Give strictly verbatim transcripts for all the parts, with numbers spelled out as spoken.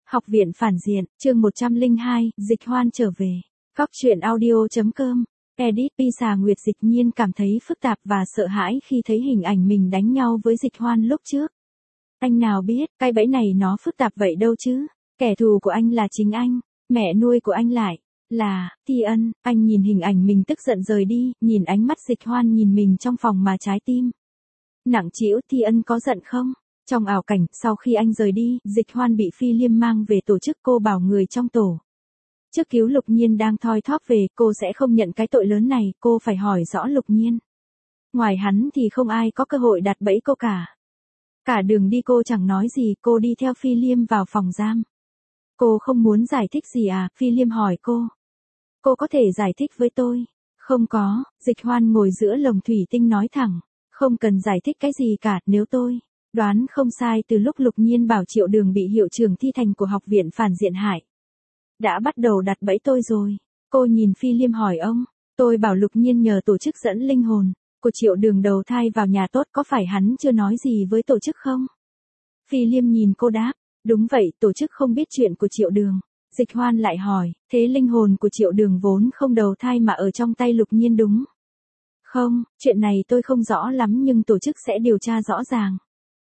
Học viện phản diện, chương một trăm lẻ hai, Dịch Hoan trở về. Góc truyện audio.com. Edit Pisa Nguyệt Dịch Nhiên cảm thấy phức tạp và sợ hãi khi thấy hình ảnh mình đánh nhau với Dịch Hoan lúc trước. Anh nào biết, cái bẫy này nó phức tạp vậy đâu chứ. Kẻ thù của anh là chính anh, mẹ nuôi của anh lại là Thi Ân. Anh nhìn hình ảnh mình tức giận rời đi, nhìn ánh mắt Dịch Hoan nhìn mình trong phòng mà trái tim nặng trĩu. Thi Ân có giận không? Trong ảo cảnh, sau khi anh rời đi, Dịch Hoan bị Phi Liêm mang về tổ chức. Cô bảo người trong tổ trước cứu Lục Nhiên đang thoi thóp về, cô sẽ không nhận cái tội lớn này, cô phải hỏi rõ Lục Nhiên. Ngoài hắn thì không ai có cơ hội đặt bẫy cô cả. Cả đường đi cô chẳng nói gì, cô đi theo Phi Liêm vào phòng giam. Cô không muốn giải thích gì à? Phi Liêm hỏi cô. Cô có thể giải thích với tôi. Không có, Dịch Hoan ngồi giữa lồng thủy tinh nói thẳng. Không cần giải thích cái gì cả, nếu tôi đoán không sai, từ lúc Lục Nhiên bảo Triệu Đường bị hiệu trưởng Thi Thành của học viện phản diện hại, đã bắt đầu đặt bẫy tôi rồi. Cô nhìn Phi Liêm hỏi ông, tôi bảo Lục Nhiên nhờ tổ chức dẫn linh hồn của Triệu Đường đầu thai vào nhà tốt, có phải hắn chưa nói gì với tổ chức không? Phi Liêm nhìn cô đáp, đúng vậy, tổ chức không biết chuyện của Triệu Đường. Dịch Hoan lại hỏi, thế linh hồn của Triệu Đường vốn không đầu thai mà ở trong tay Lục Nhiên đúng không? Chuyện này tôi không rõ lắm nhưng tổ chức sẽ điều tra rõ ràng.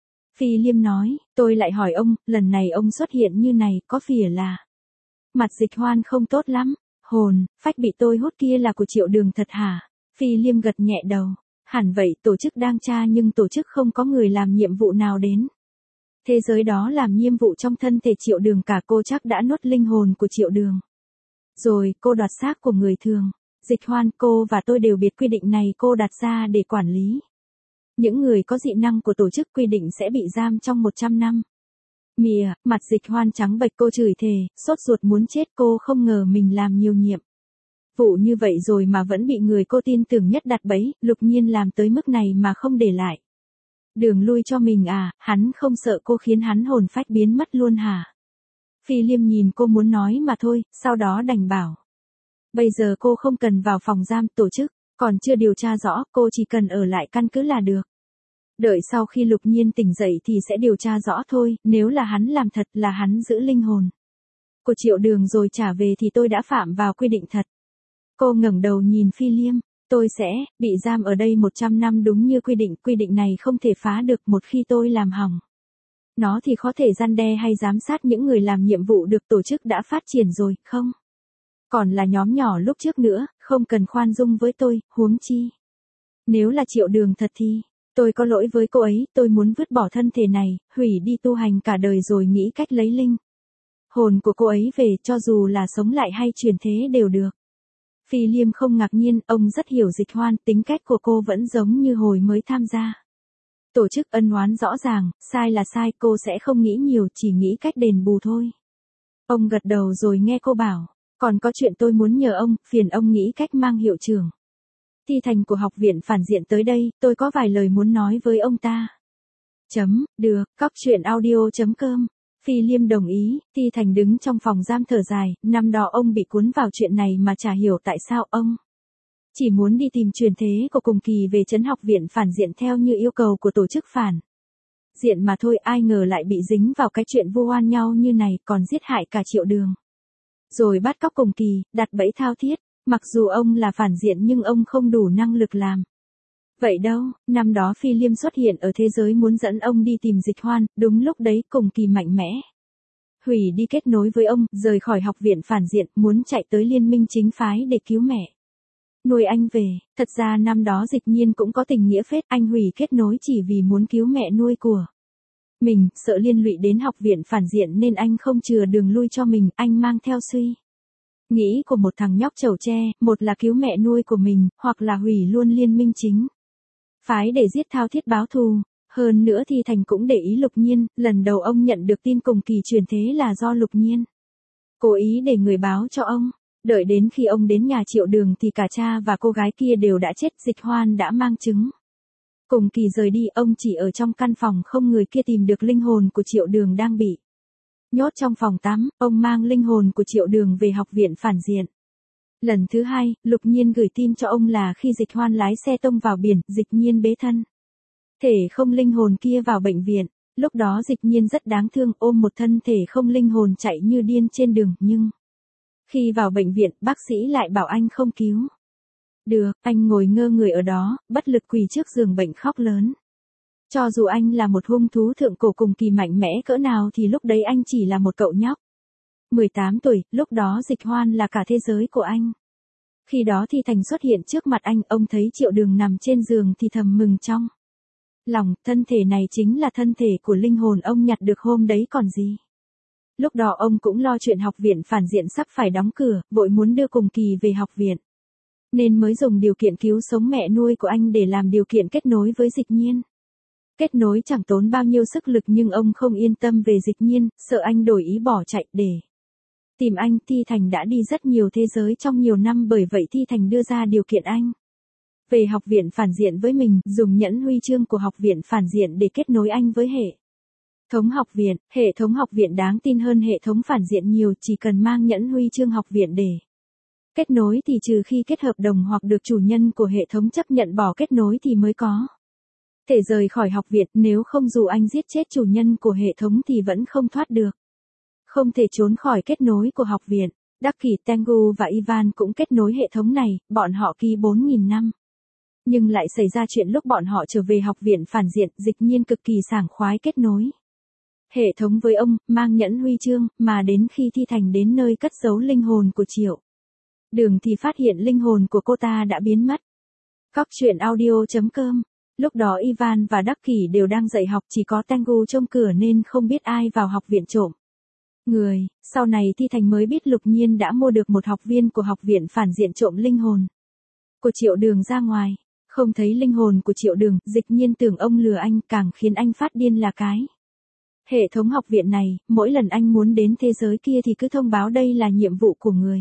Phi Liêm nói, tôi lại hỏi ông, lần này ông xuất hiện như này, có phải là mặt Dịch Hoan không tốt lắm? Hồn, phách bị tôi hút kia là của Triệu Đường thật hả? Phi Liêm gật nhẹ đầu, hẳn vậy, tổ chức đang tra nhưng tổ chức không có người làm nhiệm vụ nào đến thế giới đó làm nhiệm vụ trong thân thể Triệu Đường cả. Cô chắc đã nuốt linh hồn của Triệu Đường rồi, cô đoạt xác của người thường. Dịch Hoan, cô và tôi đều biết quy định này cô đặt ra để quản lý những người có dị năng của tổ chức, quy định sẽ bị giam trong một trăm năm. Mìa, mặt Dịch Hoan trắng bệch, cô chửi thề, sốt ruột muốn chết. Cô không ngờ mình làm nhiều nhiệm vụ như vậy rồi mà vẫn bị người cô tin tưởng nhất đặt bẫy. Lục Nhiên làm tới mức này mà không để lại đường lui cho mình à? Hắn không sợ cô khiến hắn hồn phách biến mất luôn hả? Phi Liêm nhìn cô muốn nói mà thôi, sau đó đành bảo. Bây giờ cô không cần vào phòng giam, tổ chức còn chưa điều tra rõ, cô chỉ cần ở lại căn cứ là được. Đợi sau khi Lục Nhiên tỉnh dậy thì sẽ điều tra rõ thôi, nếu là hắn làm thật, là hắn giữ linh hồn của Triệu Đường rồi trả về thì tôi đã phạm vào quy định thật. Cô ngẩng đầu nhìn Phi Liêm, tôi sẽ bị giam ở đây một trăm năm đúng như quy định, quy định này không thể phá được, một khi tôi làm hỏng nó thì có thể răn đe hay giám sát những người làm nhiệm vụ được. Tổ chức đã phát triển rồi, không còn là nhóm nhỏ lúc trước nữa, không cần khoan dung với tôi, huống chi nếu là Triệu Đường thật thì tôi có lỗi với cô ấy, tôi muốn vứt bỏ thân thể này, hủy đi tu hành cả đời rồi nghĩ cách lấy linh hồn của cô ấy về, cho dù là sống lại hay chuyển thế đều được. Phi Liêm không ngạc nhiên, ông rất hiểu Dịch Hoan, tính cách của cô vẫn giống như hồi mới tham gia tổ chức, ân oán rõ ràng, sai là sai, cô sẽ không nghĩ nhiều, chỉ nghĩ cách đền bù thôi. Ông gật đầu rồi nghe cô bảo, còn có chuyện tôi muốn nhờ ông, phiền ông nghĩ cách mang hiệu trưởng Thi Thành của học viện phản diện tới đây, tôi có vài lời muốn nói với ông ta. Chấm, được, góc truyện audio.com. Phi Liêm đồng ý. Thi Thành đứng trong phòng giam thở dài, năm đó ông bị cuốn vào chuyện này mà chả hiểu tại sao ông chỉ muốn đi tìm truyền thế của cùng kỳ về trấn học viện phản diện theo như yêu cầu của tổ chức phản diện mà thôi, ai ngờ lại bị dính vào cái chuyện vu oan nhau như này, còn giết hại cả Triệu Đường rồi bắt cóc cùng kỳ, đặt bẫy thao thiết. Mặc dù ông là phản diện nhưng ông không đủ năng lực làm vậy đâu. Năm đó Phi Liêm xuất hiện ở thế giới muốn dẫn ông đi tìm Dịch Hoan, đúng lúc đấy cùng kỳ mạnh mẽ hủy đi kết nối với ông, rời khỏi học viện phản diện, muốn chạy tới liên minh chính phái để cứu mẹ nuôi anh về. Thật ra năm đó Dịch Nhiên cũng có tình nghĩa phết, anh hủy kết nối chỉ vì muốn cứu mẹ nuôi của mình, sợ liên lụy đến học viện phản diện nên anh không chừa đường lui cho mình, anh mang theo suy nghĩ của một thằng nhóc chầu tre, một là cứu mẹ nuôi của mình, hoặc là hủy luôn liên minh chính phái để giết thao thiết báo thù. Hơn nữa thì Thành cũng để ý Lục Nhiên, lần đầu ông nhận được tin cùng kỳ truyền thế là do Lục Nhiên cố ý để người báo cho ông. Đợi đến khi ông đến nhà Triệu Đường thì cả cha và cô gái kia đều đã chết. Dịch Hoan đã mang chứng cùng kỳ rời đi, ông chỉ ở trong căn phòng không người kia tìm được linh hồn của Triệu Đường đang bị nhốt trong phòng tắm. Ông mang linh hồn của Triệu Đường về học viện phản diện. Lần thứ hai, Lục Nhiên gửi tin cho ông là khi Dịch Hoan lái xe tông vào biển, Dịch Nhiên bế thân thể không linh hồn kia vào bệnh viện. Lúc đó Dịch Nhiên rất đáng thương, ôm một thân thể không linh hồn chạy như điên trên đường, nhưng khi vào bệnh viện, bác sĩ lại bảo anh không cứu được, anh ngồi ngơ người ở đó, bất lực quỳ trước giường bệnh khóc lớn. Cho dù anh là một hung thú thượng cổ cùng kỳ mạnh mẽ cỡ nào thì lúc đấy anh chỉ là một cậu nhóc mười tám tuổi, lúc đó Dịch Hoan là cả thế giới của anh. Khi đó Thi Thành xuất hiện trước mặt anh, ông thấy Triệu Đường nằm trên giường thì thầm mừng trong lòng, thân thể này chính là thân thể của linh hồn ông nhặt được hôm đấy còn gì. Lúc đó ông cũng lo chuyện học viện phản diện sắp phải đóng cửa, vội muốn đưa Cùng Kỳ về học viện. Nên mới dùng điều kiện cứu sống mẹ nuôi của anh để làm điều kiện kết nối với Dịch Nhiên. Kết nối chẳng tốn bao nhiêu sức lực nhưng ông không yên tâm về Dịch Nhiên, sợ anh đổi ý bỏ chạy để tìm anh. Thi Thành đã đi rất nhiều thế giới trong nhiều năm, bởi vậy Thi Thành đưa ra điều kiện anh về học viện phản diện với mình, dùng nhẫn huy chương của học viện phản diện để kết nối anh với hệ thống học viện. Hệ thống học viện đáng tin hơn hệ thống phản diện nhiều, chỉ cần mang nhẫn huy chương học viện để kết nối thì trừ khi kết hợp đồng hoặc được chủ nhân của hệ thống chấp nhận bỏ kết nối thì mới có thể rời khỏi học viện, nếu không dù anh giết chết chủ nhân của hệ thống thì vẫn không thoát được. Không thể trốn khỏi kết nối của học viện. Ducky, Tengu và Ivan cũng kết nối hệ thống này, bọn họ ký bốn nghìn năm. Nhưng lại xảy ra chuyện lúc bọn họ trở về học viện phản diện, Dịch Nhiên cực kỳ sảng khoái kết nối hệ thống với ông, mang nhẫn huy chương, mà đến khi Thi Thành đến nơi cất giấu linh hồn của Triệu Đường thì phát hiện linh hồn của cô ta đã biến mất. Cóc truyện audio chấm com. Lúc đó Ivan và Ducky đều đang dạy học, chỉ có Tengu trông cửa nên không biết ai vào học viện trộm người. Sau này Thi Thành mới biết Lục Nhiên đã mua được một học viên của học viện phản diện trộm linh hồn của Triệu Đường ra ngoài. Không thấy linh hồn của Triệu Đường, Dịch Nhiên tưởng ông lừa anh, càng khiến anh phát điên là cái hệ thống học viện này, mỗi lần anh muốn đến thế giới kia thì cứ thông báo đây là nhiệm vụ của người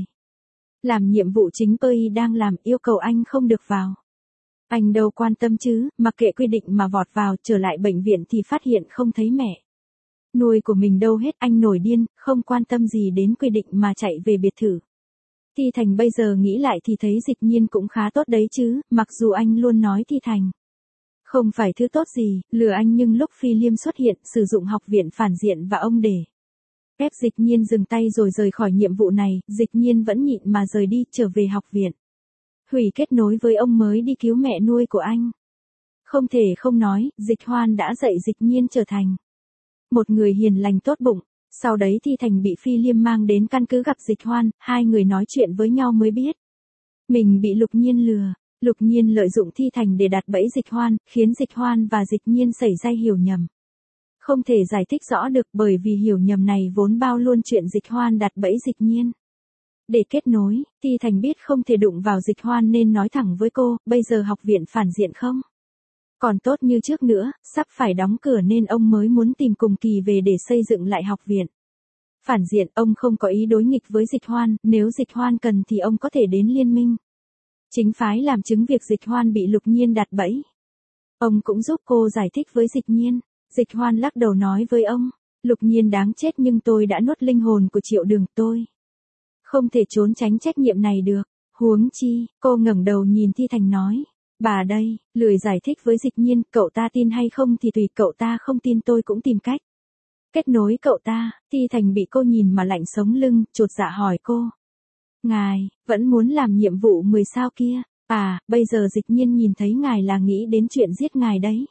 làm nhiệm vụ chính Pei đang làm, yêu cầu anh không được vào. Anh đâu quan tâm chứ, mặc kệ quy định mà vọt vào, trở lại bệnh viện thì phát hiện không thấy mẹ nuôi của mình đâu hết. Anh nổi điên, không quan tâm gì đến quy định mà chạy về biệt thự. Thi Thành bây giờ nghĩ lại thì thấy Dịch Nhiên cũng khá tốt đấy chứ, mặc dù anh luôn nói Thi Thành không phải thứ tốt gì, lừa anh, nhưng lúc Phi Liêm xuất hiện, sử dụng học viện phản diện và ông để ép Dịch Nhiên dừng tay rồi rời khỏi nhiệm vụ này, Dịch Nhiên vẫn nhịn mà rời đi, trở về học viện. Hủy kết nối với ông mới đi cứu mẹ nuôi của anh. Không thể không nói, Dịch Hoan đã dạy Dịch Nhiên trở thành một người hiền lành tốt bụng. Sau đấy Thi Thành bị Phi Liêm mang đến căn cứ gặp Dịch Hoan, hai người nói chuyện với nhau mới biết mình bị Lục Nhiên lừa. Lục Nhiên lợi dụng Thi Thành để đặt bẫy Dịch Hoan, khiến Dịch Hoan và Dịch Nhiên xảy ra hiểu nhầm. Không thể giải thích rõ được, bởi vì hiểu nhầm này vốn bao luôn chuyện Dịch Hoan đặt bẫy Dịch Nhiên. Để kết nối, Thi Thành biết không thể đụng vào Dịch Hoan nên nói thẳng với cô, bây giờ học viện phản diện không còn tốt như trước nữa, sắp phải đóng cửa nên ông mới muốn tìm Cùng Kỳ về để xây dựng lại học viện phản diện. Ông không có ý đối nghịch với Dịch Hoan, nếu Dịch Hoan cần thì ông có thể đến liên minh chính phái làm chứng việc Dịch Hoan bị Lục Nhiên đặt bẫy. Ông cũng giúp cô giải thích với Dịch Nhiên. Dịch Hoan lắc đầu nói với ông, Lục Nhiên đáng chết nhưng tôi đã nuốt linh hồn của Triệu Đường, tôi không thể trốn tránh trách nhiệm này được. Huống chi, cô ngẩng đầu nhìn Thi Thành nói, bà đây, lười giải thích với Dịch Nhiên, cậu ta tin hay không thì tùy, cậu ta không tin tôi cũng tìm cách kết nối cậu ta. Thi Thành bị cô nhìn mà lạnh sống lưng, chột dạ hỏi cô, ngài, vẫn muốn làm nhiệm vụ mười sao kia? À, bây giờ Dịch Nhiên nhìn thấy ngài là nghĩ đến chuyện giết ngài đấy.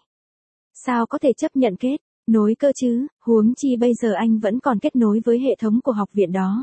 Sao có thể chấp nhận kết nối cơ chứ, huống chi bây giờ anh vẫn còn kết nối với hệ thống của học viện đó.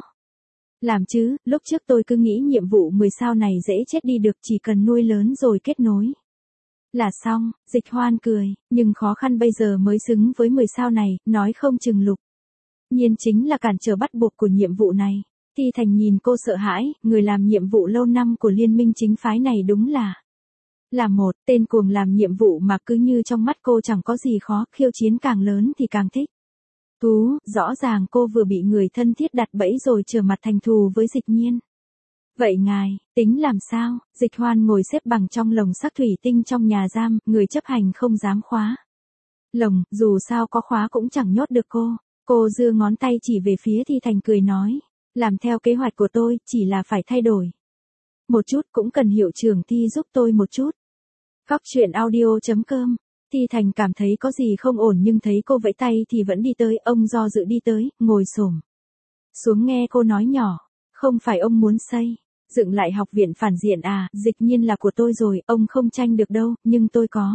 Làm chứ, lúc trước tôi cứ nghĩ nhiệm vụ mười sao này dễ chết đi được, chỉ cần nuôi lớn rồi kết nối là xong. Dịch Hoan cười, nhưng khó khăn bây giờ mới xứng với mười sao này, nói không chừng Lục Nhiên chính là cản trở bắt buộc của nhiệm vụ này. Thi Thành nhìn cô sợ hãi, người làm nhiệm vụ lâu năm của liên minh chính phái này đúng là là một tên cuồng làm nhiệm vụ mà cứ như trong mắt cô chẳng có gì khó, khiêu chiến càng lớn thì càng thích thú. Rõ ràng cô vừa bị người thân thiết đặt bẫy rồi trở mặt thành thù với Dịch Nhiên. Vậy ngài, tính làm sao? Dịch Hoan ngồi xếp bằng trong lồng sắt thủy tinh trong nhà giam, người chấp hành không dám khóa lồng, dù sao có khóa cũng chẳng nhốt được cô. Cô giơ ngón tay chỉ về phía Thi Thành cười nói, làm theo kế hoạch của tôi, chỉ là phải thay đổi một chút, cũng cần hiệu trưởng Thi giúp tôi một chút. Cóc truyện audio chấm com Thi Thành cảm thấy có gì không ổn nhưng thấy cô vẫy tay thì vẫn đi tới, ông do dự đi tới, ngồi xổm xuống nghe cô nói nhỏ, không phải ông muốn xây, dựng lại học viện phản diện à, Dịch Nhiên là của tôi rồi, ông không tranh được đâu, nhưng tôi có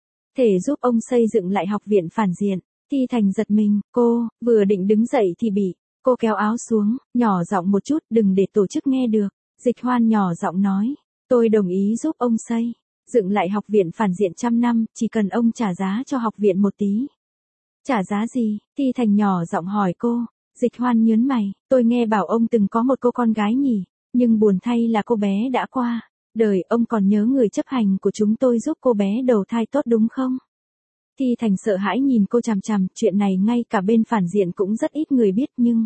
thể giúp ông xây dựng lại học viện phản diện. Thi Thành giật mình, cô, vừa định đứng dậy thì bị, cô kéo áo xuống, nhỏ giọng một chút, đừng để tổ chức nghe được. Dịch Hoan nhỏ giọng nói, tôi đồng ý giúp ông xây, dựng lại học viện phản diện trăm năm, chỉ cần ông trả giá cho học viện một tí. Trả giá gì? Thi Thành nhỏ giọng hỏi cô. Dịch Hoan nhớn mày, tôi nghe bảo ông từng có một cô con gái nhỉ, nhưng buồn thay là cô bé đã qua đời, ông còn nhớ người chấp hành của chúng tôi giúp cô bé đầu thai tốt đúng không? Thi Thành sợ hãi nhìn cô chằm chằm, chuyện này ngay cả bên phản diện cũng rất ít người biết nhưng...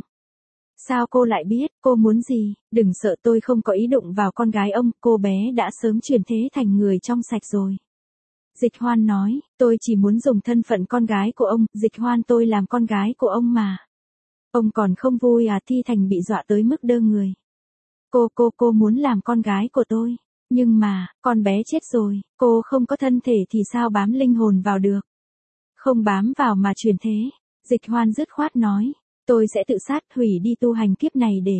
Sao cô lại biết, cô muốn gì, đừng sợ tôi không có ý đụng vào con gái ông, cô bé đã sớm chuyển thế thành người trong sạch rồi. Dịch Hoan nói, tôi chỉ muốn dùng thân phận con gái của ông, Dịch Hoan tôi làm con gái của ông mà. Ông còn không vui à? Thi Thành bị dọa tới mức đơ người. Cô cô cô muốn làm con gái của tôi, nhưng mà, con bé chết rồi, cô không có thân thể thì sao bám linh hồn vào được? Không bám vào mà chuyển thế. Dịch Hoan dứt khoát nói, tôi sẽ tự sát hủy đi tu hành kiếp này để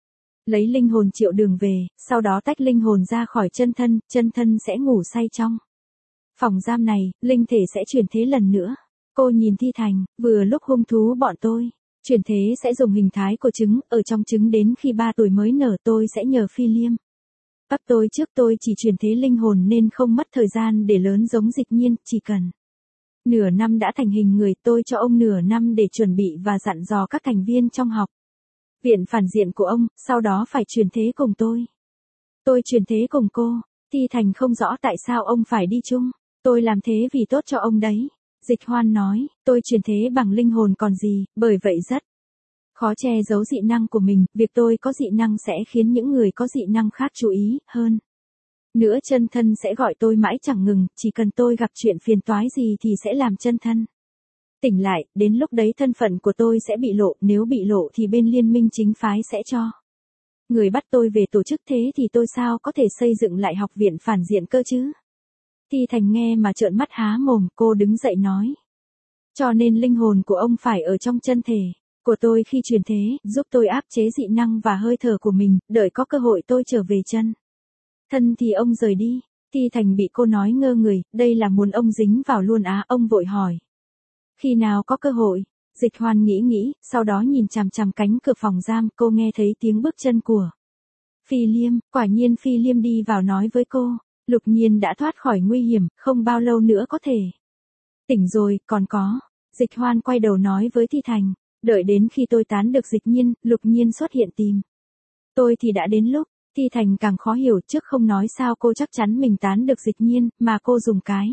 lấy linh hồn Triệu Đường về, sau đó tách linh hồn ra khỏi chân thân, chân thân sẽ ngủ say trong phòng giam này, linh thể sẽ chuyển thế lần nữa. Cô nhìn Thi Thành, vừa lúc hung thú bọn tôi chuyển thế sẽ dùng hình thái của trứng, ở trong trứng đến khi ba tuổi mới nở tôi sẽ nhờ Phi Liêm ấp tôi trước, tôi chỉ chuyển thế linh hồn nên không mất thời gian để lớn giống Dịch Nhiên, chỉ cần nửa năm đã thành hình người, tôi cho ông nửa năm để chuẩn bị và dặn dò các thành viên trong học viện phản diện của ông, sau đó phải chuyển thế cùng tôi. Tôi chuyển thế cùng cô. Thi Thành không rõ tại sao ông phải đi chung. Tôi làm thế vì tốt cho ông đấy. Dịch Hoan nói, tôi chuyển thế bằng linh hồn còn gì, bởi vậy rất khó che giấu dị năng của mình, việc tôi có dị năng sẽ khiến những người có dị năng khác chú ý hơn. Nữa chân thân sẽ gọi tôi mãi chẳng ngừng, chỉ cần tôi gặp chuyện phiền toái gì thì sẽ làm chân thân tỉnh lại, đến lúc đấy thân phận của tôi sẽ bị lộ, nếu bị lộ thì bên liên minh chính phái sẽ cho người bắt tôi về tổ chức, thế thì tôi sao có thể xây dựng lại học viện phản diện cơ chứ? Thi Thành nghe mà trợn mắt há mồm, cô đứng dậy nói. Cho nên linh hồn của ông phải ở trong chân thể của tôi khi chuyển thế, giúp tôi áp chế dị năng và hơi thở của mình, đợi có cơ hội tôi trở về chân thân thì ông rời đi. Thi Thành bị cô nói ngơ người, đây là muốn ông dính vào luôn á, ông vội hỏi. Khi nào có cơ hội? Dịch Hoan nghĩ nghĩ, sau đó nhìn chằm chằm cánh cửa phòng giam, cô nghe thấy tiếng bước chân của Phi Liêm, quả nhiên Phi Liêm đi vào nói với cô, Lục Nhiên đã thoát khỏi nguy hiểm, không bao lâu nữa có thể tỉnh rồi, còn có. Dịch Hoan quay đầu nói với Thi Thành, đợi đến khi tôi tán được Dịch Nhiên, Lục Nhiên xuất hiện tìm tôi thì đã đến lúc. Thi Thành càng khó hiểu, trước không nói sao cô chắc chắn mình tán được Dịch Nhiên, mà cô dùng cái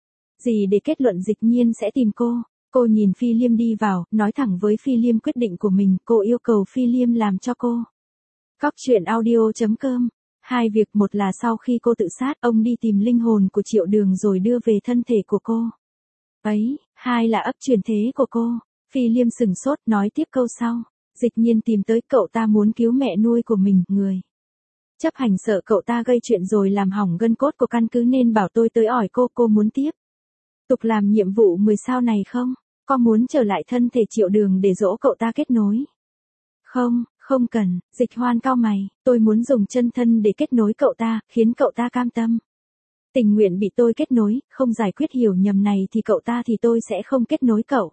gì để kết luận Dịch Nhiên sẽ tìm cô. Cô nhìn Phi Liêm đi vào, nói thẳng với Phi Liêm quyết định của mình, cô yêu cầu Phi Liêm làm cho cô. Cóc truyện audio chấm com. Hai việc, một là sau khi cô tự sát, ông đi tìm linh hồn của Triệu Đường rồi đưa về thân thể của cô ấy, hai là ấp chuyển thế của cô. Phi Liêm sừng sốt, nói tiếp câu sau. Dịch Nhiên tìm tới, cậu ta muốn cứu mẹ nuôi của mình, người chấp hành sợ cậu ta gây chuyện rồi làm hỏng gân cốt của căn cứ nên bảo tôi tới ỏi cô, cô muốn tiếp tục làm nhiệm vụ mười sao này không? Có muốn trở lại thân thể Triệu Đường để dỗ cậu ta kết nối? Không, không cần. Dịch Hoan cau mày, tôi muốn dùng chân thân để kết nối cậu ta, khiến cậu ta cam tâm tình nguyện bị tôi kết nối, không giải quyết hiểu nhầm này thì cậu ta thì tôi sẽ không kết nối cậu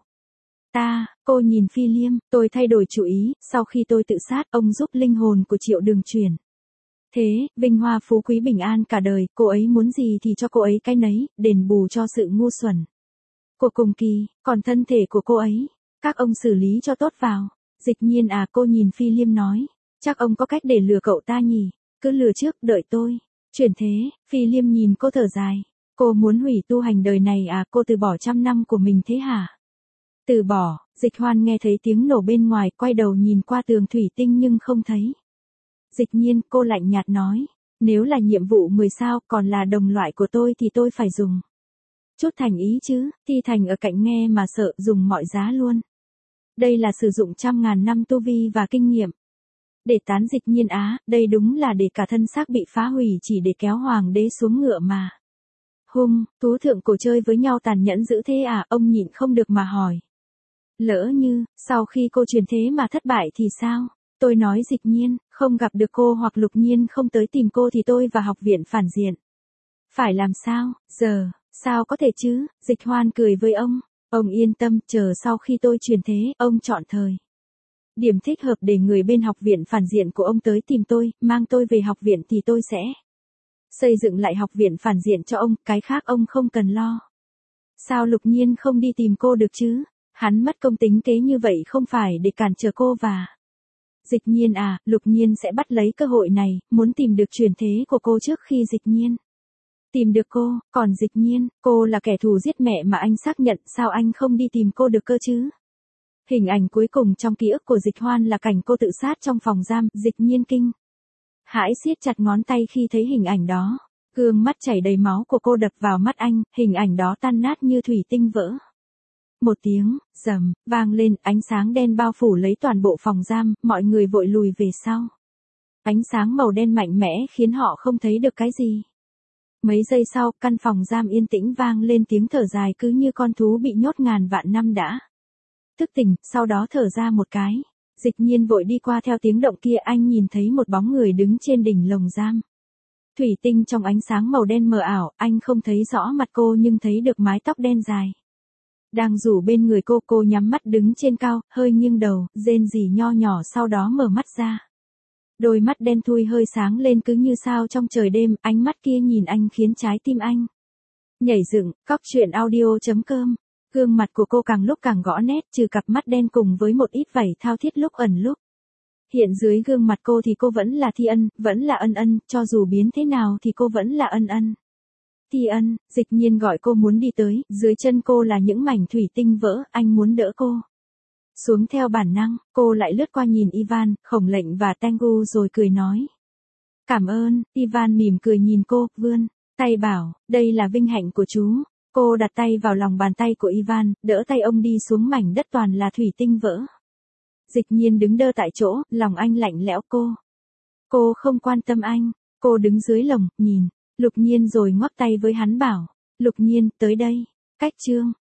ta. Cô nhìn Phi Liêm, tôi thay đổi chủ ý, sau khi tôi tự sát, ông giúp linh hồn của Triệu Đường chuyển thế, vinh hoa phú quý bình an cả đời, cô ấy muốn gì thì cho cô ấy cái nấy, đền bù cho sự ngu xuẩn của cùng kỳ, còn thân thể của cô ấy, các ông xử lý cho tốt vào. Dịch Nhiên à, cô nhìn Phi Liêm nói, chắc ông có cách để lừa cậu ta nhỉ, cứ lừa trước, đợi tôi chuyển thế. Phi Liêm nhìn cô thở dài, cô muốn hủy tu hành đời này à, cô từ bỏ trăm năm của mình thế hả? Từ bỏ. Dịch Hoan nghe thấy tiếng nổ bên ngoài, quay đầu nhìn qua tường thủy tinh nhưng không thấy Dịch Nhiên. Cô lạnh nhạt nói, nếu là nhiệm vụ mười sao, còn là đồng loại của tôi thì tôi phải dùng chút thành ý chứ. Thi Thành ở cạnh nghe mà sợ, dùng mọi giá luôn. Đây là sử dụng trăm ngàn năm tu vi và kinh nghiệm để tán Dịch Nhiên á, đây đúng là để cả thân xác bị phá hủy chỉ để kéo hoàng đế xuống ngựa mà. Hung, thú thượng cổ chơi với nhau tàn nhẫn dữ thế à, ông nhịn không được mà hỏi. Lỡ như, sau khi cô truyền thế mà thất bại thì sao? Tôi nói Dịch Nhiên, không gặp được cô hoặc Lục Nhiên không tới tìm cô thì tôi và học viện phản diện. Phải làm sao, giờ, sao có thể chứ? Dịch Hoan cười với ông. Ông yên tâm, chờ sau khi tôi truyền thế, ông chọn thời điểm thích hợp để người bên học viện phản diện của ông tới tìm tôi, mang tôi về học viện thì tôi sẽ xây dựng lại học viện phản diện cho ông, cái khác ông không cần lo. Sao Lục Nhiên không đi tìm cô được chứ? Hắn mất công tính kế như vậy không phải để cản trở cô và Dịch Nhiên à, Lục Nhiên sẽ bắt lấy cơ hội này, muốn tìm được truyền thế của cô trước khi Dịch Nhiên tìm được cô, còn Dịch Nhiên, cô là kẻ thù giết mẹ mà anh xác nhận, sao anh không đi tìm cô được cơ chứ? Hình ảnh cuối cùng trong ký ức của Dịch Hoan là cảnh cô tự sát trong phòng giam, Dịch Nhiên kinh hãi siết chặt ngón tay khi thấy hình ảnh đó. Gương mắt chảy đầy máu của cô đập vào mắt anh, hình ảnh đó tan nát như thủy tinh vỡ. Một tiếng, rầm, vang lên, ánh sáng đen bao phủ lấy toàn bộ phòng giam, mọi người vội lùi về sau. Ánh sáng màu đen mạnh mẽ khiến họ không thấy được cái gì. Mấy giây sau, căn phòng giam yên tĩnh vang lên tiếng thở dài cứ như con thú bị nhốt ngàn vạn năm đã thức tỉnh, sau đó thở ra một cái. Dịch Nhiên vội đi qua theo tiếng động kia, anh nhìn thấy một bóng người đứng trên đỉnh lồng giam. Thủy tinh trong ánh sáng màu đen mờ ảo, anh không thấy rõ mặt cô nhưng thấy được mái tóc đen dài. Đang rủ bên người cô, cô nhắm mắt đứng trên cao, hơi nghiêng đầu, rên rỉ nho nhỏ sau đó mở mắt ra. Đôi mắt đen thui hơi sáng lên cứ như sao trong trời đêm, ánh mắt kia nhìn anh khiến trái tim anh nhảy dựng. Cóc truyện audio chấm com. Gương mặt của cô càng lúc càng gõ nét, trừ cặp mắt đen cùng với một ít vảy thao thiết lúc ẩn lúc hiện dưới gương mặt cô thì cô vẫn là Thi Ân, vẫn là Ân Ân, cho dù biến thế nào thì cô vẫn là Ân Ân. Thi Ân, Dịch Nhiên gọi cô muốn đi tới, dưới chân cô là những mảnh thủy tinh vỡ, anh muốn đỡ cô xuống theo bản năng, cô lại lướt qua nhìn Ivan, Khổng Lệnh và Tengu rồi cười nói. Cảm ơn, Ivan mỉm cười nhìn cô, vươn tay bảo, đây là vinh hạnh của chú. Cô đặt tay vào lòng bàn tay của Ivan, đỡ tay ông đi xuống mảnh đất toàn là thủy tinh vỡ. Dịch Nhiên đứng đơ tại chỗ, lòng anh lạnh lẽo cô. Cô không quan tâm anh, cô đứng dưới lồng, nhìn Lục Nhiên rồi ngoắc tay với hắn bảo, Lục Nhiên, tới đây. Cách chương